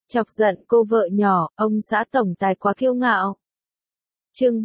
Chọc giận cô vợ nhỏ, ông xã tổng tài quá kiêu ngạo. Chương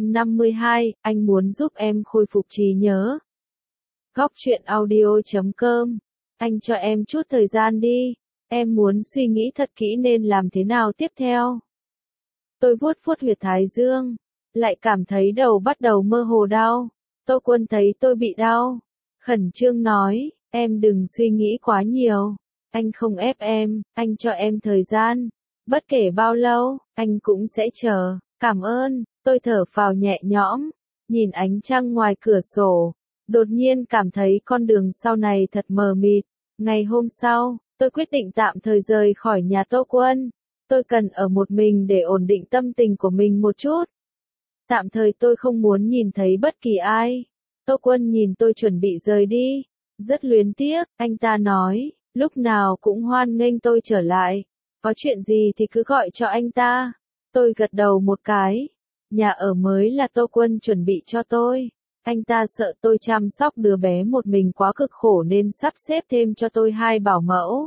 352, anh muốn giúp em khôi phục trí nhớ. Góc truyện audio.com. Anh cho em chút thời gian đi, em muốn suy nghĩ thật kỹ nên làm thế nào tiếp theo. Tôi vuốt vuốt huyệt thái dương, lại cảm thấy đầu bắt đầu mơ hồ đau. Tô Quân thấy tôi bị đau, khẩn trương nói, em đừng suy nghĩ quá nhiều. Anh không ép em, anh cho em thời gian. Bất kể bao lâu, anh cũng sẽ chờ. Cảm ơn, tôi thở phào nhẹ nhõm, nhìn ánh trăng ngoài cửa sổ. Đột nhiên cảm thấy con đường sau này thật mờ mịt. Ngày hôm sau, tôi quyết định tạm thời rời khỏi nhà Tô Quân. Tôi cần ở một mình để ổn định tâm tình của mình một chút. Tạm thời tôi không muốn nhìn thấy bất kỳ ai. Tô Quân nhìn tôi chuẩn bị rời đi. Rất luyến tiếc, anh ta nói, lúc nào cũng hoan nghênh tôi trở lại. Có chuyện gì thì cứ gọi cho anh ta. Tôi gật đầu một cái. Nhà ở mới là Tô Quân chuẩn bị cho tôi. Anh ta sợ tôi chăm sóc đứa bé một mình quá cực khổ nên sắp xếp thêm cho tôi 2 bảo mẫu.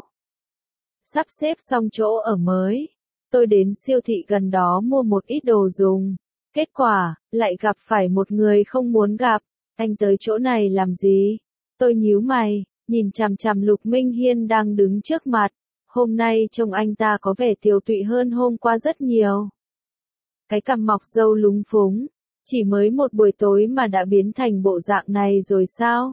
Sắp xếp xong chỗ ở mới, tôi đến siêu thị gần đó mua một ít đồ dùng. Kết quả, lại gặp phải một người không muốn gặp. Anh tới chỗ này làm gì? Tôi nhíu mày, nhìn chằm chằm Lục Minh Hiên đang đứng trước mặt. Hôm nay trông anh ta có vẻ tiều tụy hơn hôm qua rất nhiều. Cái cằm mọc râu lúng phúng, chỉ mới một buổi tối mà đã biến thành bộ dạng này rồi sao?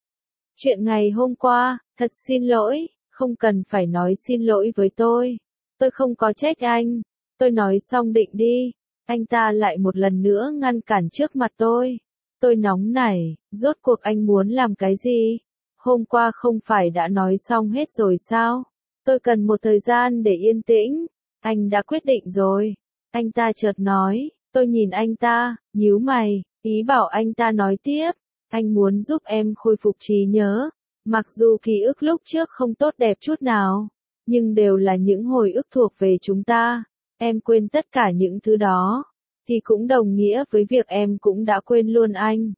Chuyện ngày hôm qua, thật xin lỗi, không cần phải nói xin lỗi với tôi. Tôi không có trách anh. Tôi nói xong định đi, anh ta lại một lần nữa ngăn cản trước mặt tôi. Tôi nóng nảy, rốt cuộc anh muốn làm cái gì? Hôm qua không phải đã nói xong hết rồi sao? Tôi cần một thời gian để yên tĩnh. Anh đã quyết định rồi. Anh ta chợt nói, tôi nhìn anh ta, nhíu mày, ý bảo anh ta nói tiếp. Anh muốn giúp em khôi phục trí nhớ. Mặc dù ký ức lúc trước không tốt đẹp chút nào, nhưng đều là những hồi ức thuộc về chúng ta. Em quên tất cả những thứ đó, thì cũng đồng nghĩa với việc em cũng đã quên luôn anh.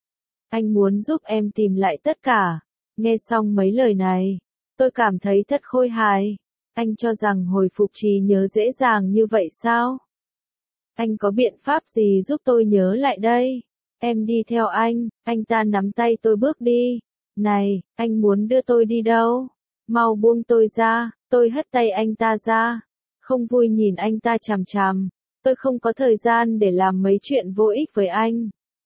Anh muốn giúp em tìm lại tất cả. Nghe xong mấy lời này, tôi cảm thấy thật khôi hài. Anh cho rằng hồi phục trí nhớ dễ dàng như vậy sao? Anh có biện pháp gì giúp tôi nhớ lại đây? Em đi theo anh ta nắm tay tôi bước đi. Này, anh muốn đưa tôi đi đâu? Mau buông tôi ra, tôi hất tay anh ta ra. Không vui nhìn anh ta chằm chằm. Tôi không có thời gian để làm mấy chuyện vô ích với anh.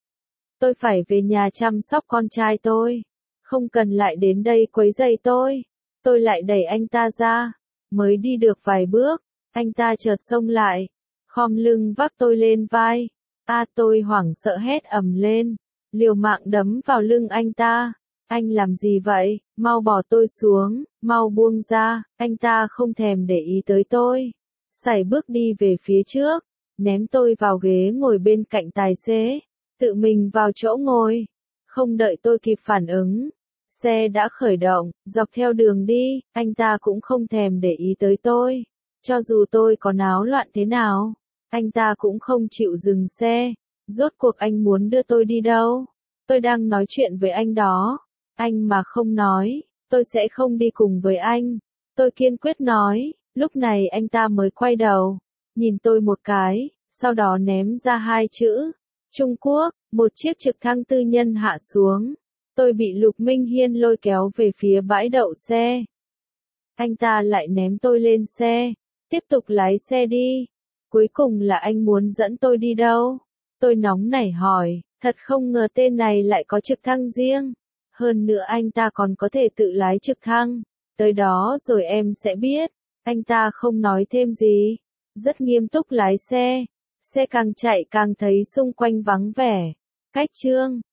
Tôi phải về nhà chăm sóc con trai tôi. Không cần lại đến đây quấy rầy tôi. Tôi lại đẩy anh ta ra. Mới đi được vài bước, anh ta chợt xông lại. Khom lưng vác tôi lên vai. Tôi hoảng sợ hét ầm lên. Liều mạng đấm vào lưng anh ta. Anh làm gì vậy? Mau bỏ tôi xuống, mau buông ra. Anh ta không thèm để ý tới tôi. Sải bước đi về phía trước, ném tôi vào ghế ngồi bên cạnh tài xế. Tự mình vào chỗ ngồi. Không đợi tôi kịp phản ứng, xe đã khởi động, dọc theo đường đi, anh ta cũng không thèm để ý tới tôi. Cho dù tôi có náo loạn thế nào, anh ta cũng không chịu dừng xe. Rốt cuộc anh muốn đưa tôi đi đâu? Tôi đang nói chuyện với anh đó. Anh mà không nói, tôi sẽ không đi cùng với anh. Tôi kiên quyết nói. Lúc này anh ta mới quay đầu, nhìn tôi một cái, sau đó ném ra 2 chữ. Trung Quốc, một chiếc trực thăng tư nhân hạ xuống. Tôi bị Lục Minh Hiên lôi kéo về phía bãi đậu xe. Anh ta lại ném tôi lên xe, tiếp tục lái xe đi. Cuối cùng là anh muốn dẫn tôi đi đâu? Tôi nóng nảy hỏi, thật không ngờ tên này lại có trực thăng riêng. Hơn nữa anh ta còn có thể tự lái trực thăng. Tới đó rồi em sẽ biết. Anh ta không nói thêm gì. Rất nghiêm túc lái xe. Xe càng chạy càng thấy xung quanh vắng vẻ. Cách chương